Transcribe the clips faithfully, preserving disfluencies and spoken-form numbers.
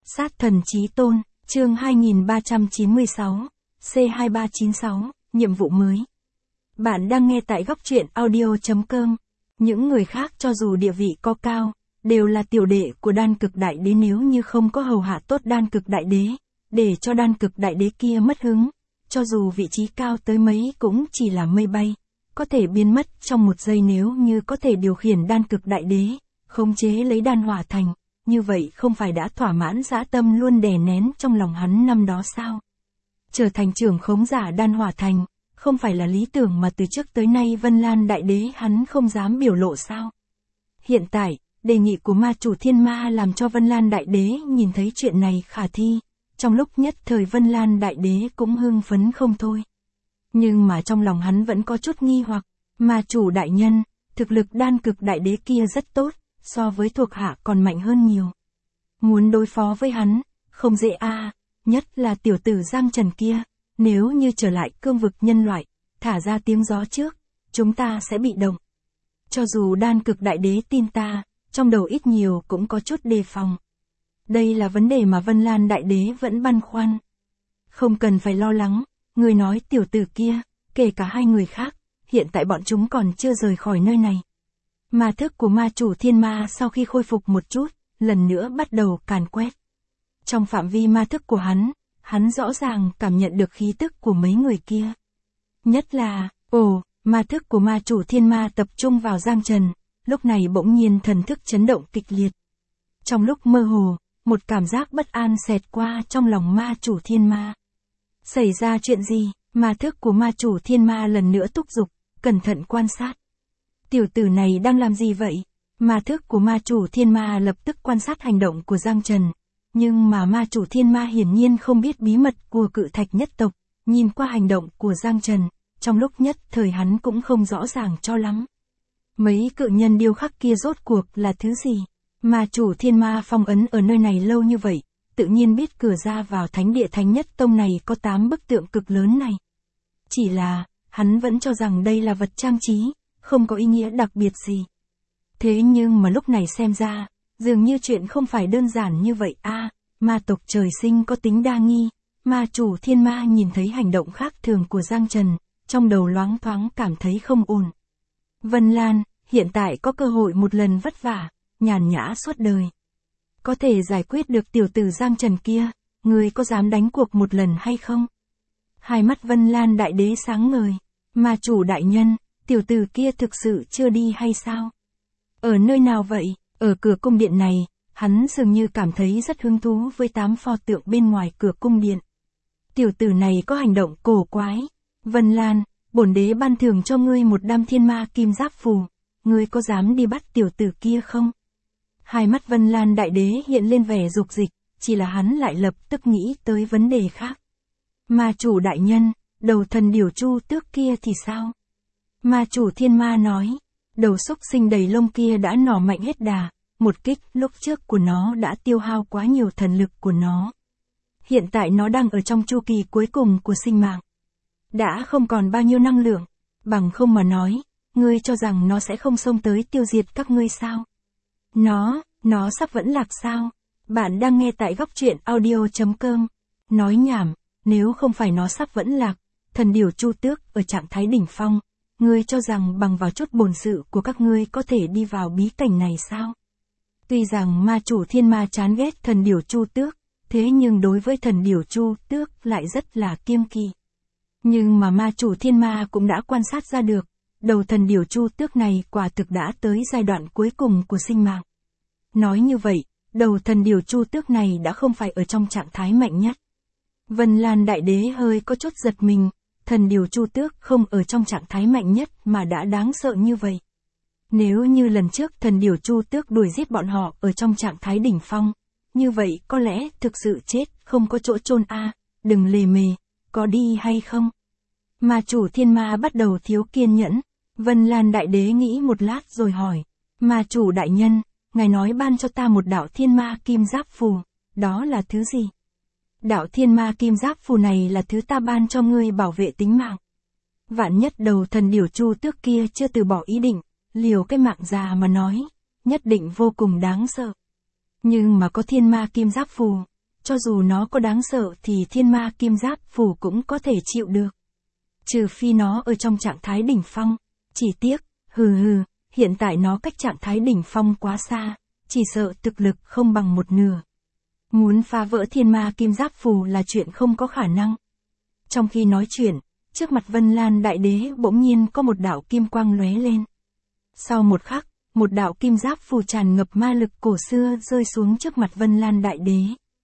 Sát thần chí tôn, chương hai nghìn ba trăm chín mươi sáu, C hai ba chín sáu, nhiệm vụ mới. Bạn đang nghe tại góc truyện audio chấm com. Những người khác cho dù địa vị có cao, đều là tiểu đệ của đan cực đại đế, nếu như không có hầu hạ tốt đan cực đại đế, để cho đan cực đại đế kia mất hứng, cho dù vị trí cao tới mấy cũng chỉ là mây bay, có thể biến mất trong một giây. Nếu như có thể điều khiển đan cực đại đế, khống chế lấy đan hỏa thành, như vậy không phải đã thỏa mãn dã tâm luôn đè nén trong lòng hắn năm đó sao? Trở thành trưởng khống giả đan hỏa thành, không phải là lý tưởng mà từ trước tới nay Vân Lan đại đế hắn không dám biểu lộ sao? Hiện tại, đề nghị của ma chủ thiên ma làm cho Vân Lan đại đế nhìn thấy chuyện này khả thi, trong lúc nhất thời Vân Lan đại đế cũng hưng phấn không thôi. Nhưng mà trong lòng hắn vẫn có chút nghi hoặc, ma chủ đại nhân, thực lực đan cực đại đế kia rất tốt, so với thuộc hạ còn mạnh hơn nhiều. Muốn đối phó với hắn, không dễ a, à, nhất là tiểu tử Giang Trần kia, nếu như trở lại cương vực nhân loại, thả ra tiếng gió trước, chúng ta sẽ bị động. Cho dù đan cực đại đế tin ta, trong đầu ít nhiều cũng có chút đề phòng. Đây là vấn đề mà Vân Lan đại đế vẫn băn khoăn. Không cần phải lo lắng, người nói tiểu tử kia, kể cả hai người khác, hiện tại bọn chúng còn chưa rời khỏi nơi này. Ma thức của ma chủ thiên ma sau khi khôi phục một chút, lần nữa bắt đầu càn quét. Trong phạm vi ma thức của hắn, hắn rõ ràng cảm nhận được khí tức của mấy người kia. Nhất là, ồ, ma thức của ma chủ thiên ma tập trung vào Giang Trần, lúc này bỗng nhiên thần thức chấn động kịch liệt. Trong lúc mơ hồ, một cảm giác bất an xẹt qua trong lòng ma chủ thiên ma. Xảy ra chuyện gì? Ma thức của ma chủ thiên ma lần nữa thúc giục, cẩn thận quan sát. Tiểu tử này đang làm gì vậy? Ma thức của ma chủ thiên ma lập tức quan sát hành động của Giang Trần. Nhưng mà ma chủ thiên ma hiển nhiên không biết bí mật của cự thạch nhất tộc, nhìn qua hành động của Giang Trần, trong lúc nhất thời hắn cũng không rõ ràng cho lắm. Mấy cự nhân điêu khắc kia rốt cuộc là thứ gì? Ma chủ thiên ma phong ấn ở nơi này lâu như vậy, tự nhiên biết cửa ra vào thánh địa thánh nhất tông này có tám bức tượng cực lớn này. Chỉ là, hắn vẫn cho rằng đây là vật trang trí, không có ý nghĩa đặc biệt gì. Thế nhưng mà lúc này xem ra, dường như chuyện không phải đơn giản như vậy a. À, ma tộc trời sinh có tính đa nghi. Ma chủ thiên ma nhìn thấy hành động khác thường của Giang Trần, trong đầu loáng thoáng cảm thấy không ổn. Vân Lan, hiện tại có cơ hội một lần vất vả, nhàn nhã suốt đời. Có thể giải quyết được tiểu tử Giang Trần kia, người có dám đánh cuộc một lần hay không? Hai mắt Vân Lan đại đế sáng ngời. Ma chủ đại nhân, tiểu tử kia thực sự chưa đi hay sao? Ở nơi nào vậy? Ở cửa cung điện này, hắn dường như cảm thấy rất hứng thú với tám pho tượng bên ngoài cửa cung điện. Tiểu tử này có hành động cổ quái. Vân Lan, bổn đế ban thưởng cho ngươi một đam thiên ma kim giáp phù, ngươi có dám đi bắt tiểu tử kia không? Hai mắt Vân Lan đại đế hiện lên vẻ dục dịch, chỉ là hắn lại lập tức nghĩ tới vấn đề khác. Ma chủ đại nhân, đầu thần điểu chu tước kia thì sao? Ma chủ thiên ma nói, đầu xúc sinh đầy lông kia đã nỏ mạnh hết đà, một kích lúc trước của nó đã tiêu hao quá nhiều thần lực của nó. Hiện tại nó đang ở trong chu kỳ cuối cùng của sinh mạng. Đã không còn bao nhiêu năng lượng, bằng không mà nói, ngươi cho rằng nó sẽ không xông tới tiêu diệt các ngươi sao? Nó, nó sắp vẫn lạc sao? Bạn đang nghe tại góc truyện audio chấm com. Nói nhảm, nếu không phải nó sắp vẫn lạc, thần điểu chu tước ở trạng thái đỉnh phong, ngươi cho rằng bằng vào chút bổn sự của các ngươi có thể đi vào bí cảnh này sao? Tuy rằng ma chủ thiên ma chán ghét thần điểu chu tước, thế nhưng đối với thần điểu chu tước lại rất là kiêng kỵ. Nhưng mà ma chủ thiên ma cũng đã quan sát ra được, đầu thần điểu chu tước này quả thực đã tới giai đoạn cuối cùng của sinh mạng. Nói như vậy, đầu thần điểu chu tước này đã không phải ở trong trạng thái mạnh nhất. Vân Lan đại đế hơi có chút giật mình, thần điểu chu tước không ở trong trạng thái mạnh nhất mà đã đáng sợ như vậy. Nếu như lần trước thần điểu chu tước đuổi giết bọn họ ở trong trạng thái đỉnh phong, như vậy có lẽ thực sự chết không có chỗ chôn a, à, đừng lề mề, có đi hay không? Ma chủ thiên ma bắt đầu thiếu kiên nhẫn. Vân Lan đại đế nghĩ một lát rồi hỏi, ma chủ đại nhân, ngài nói ban cho ta một đạo thiên ma kim giáp phù, đó là thứ gì? Đạo thiên ma kim giáp phù này là thứ ta ban cho ngươi bảo vệ tính mạng. Vạn nhất đầu thần điểu chu tước kia chưa từ bỏ ý định, liều cái mạng già mà nói, nhất định vô cùng đáng sợ. Nhưng mà có thiên ma kim giáp phù, cho dù nó có đáng sợ thì thiên ma kim giáp phù cũng có thể chịu được. Trừ phi nó ở trong trạng thái đỉnh phong, chỉ tiếc, hừ hừ, hiện tại nó cách trạng thái đỉnh phong quá xa, chỉ sợ thực lực không bằng một nửa. Muốn phá vỡ thiên ma kim giáp phù là chuyện không có khả năng. Trong khi nói chuyện, trước mặt Vân Lan Đại Đế bỗng nhiên có một đạo kim quang lóe lên. Sau một khắc, một đạo kim giáp phù tràn ngập ma lực cổ xưa rơi xuống trước mặt Vân Lan Đại Đế.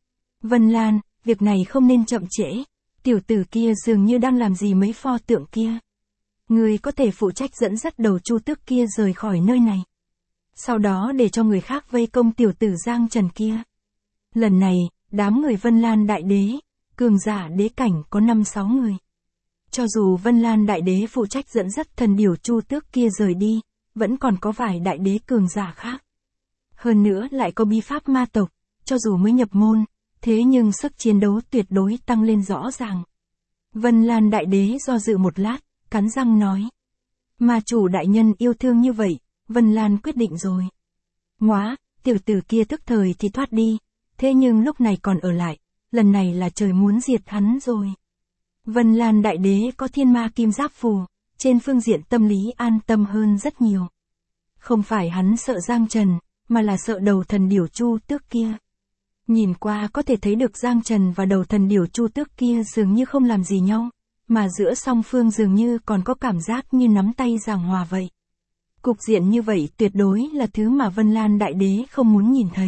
Vân Lan, việc này không nên chậm trễ, tiểu tử kia dường như đang làm gì mấy pho tượng kia. Người có thể phụ trách dẫn dắt đầu Chu Tước kia rời khỏi nơi này. Sau đó để cho người khác vây công tiểu tử Giang Trần kia. Lần này, đám người Vân Lan Đại Đế, cường giả đế cảnh có năm sáu người. Cho dù Vân Lan Đại Đế phụ trách dẫn dắt thần điểu Chu Tước kia rời đi, vẫn còn có vài đại đế cường giả khác. Hơn nữa lại có bí pháp ma tộc, cho dù mới nhập môn, thế nhưng sức chiến đấu tuyệt đối tăng lên rõ ràng. Vân Lan Đại Đế do dự một lát, cắn răng nói. Ma chủ đại nhân yêu thương như vậy, Vân Lan quyết định rồi. Ngoá, tiểu tử kia tức thời thì thoát đi, thế nhưng lúc này còn ở lại, lần này là trời muốn diệt hắn rồi. Vân Lan Đại Đế có thiên ma kim giáp phù, trên phương diện tâm lý an tâm hơn rất nhiều. Không phải hắn sợ Giang Trần, mà là sợ đầu thần điểu Chu Tước kia. Nhìn qua có thể thấy được Giang Trần và đầu thần điểu Chu Tước kia dường như không làm gì nhau, mà giữa song phương dường như còn có cảm giác như nắm tay giảng hòa vậy. Cục diện như vậy tuyệt đối là thứ mà Vân Lan Đại Đế không muốn nhìn thấy.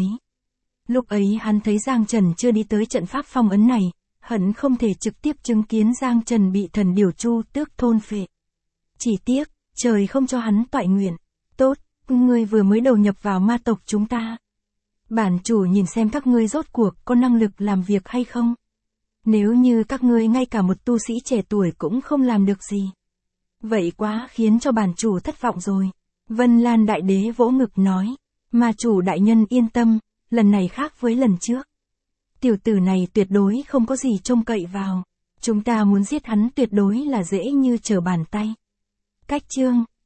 Lúc ấy hắn thấy Giang Trần chưa đi tới trận pháp phong ấn này, hận không thể trực tiếp chứng kiến Giang Trần bị thần điểu Chu Tước thôn phệ. Chỉ tiếc, trời không cho hắn toại nguyện. Tốt, ngươi vừa mới đầu nhập vào ma tộc chúng ta. Bản chủ nhìn xem các ngươi rốt cuộc có năng lực làm việc hay không. Nếu như các ngươi ngay cả một tu sĩ trẻ tuổi cũng không làm được gì. Vậy quá khiến cho bản chủ thất vọng rồi. Vân Lan Đại Đế vỗ ngực nói. Ma chủ đại nhân yên tâm, lần này khác với lần trước. Tiểu tử này tuyệt đối không có gì trông cậy vào. Chúng ta muốn giết hắn tuyệt đối là dễ như trở bàn tay. Cách chương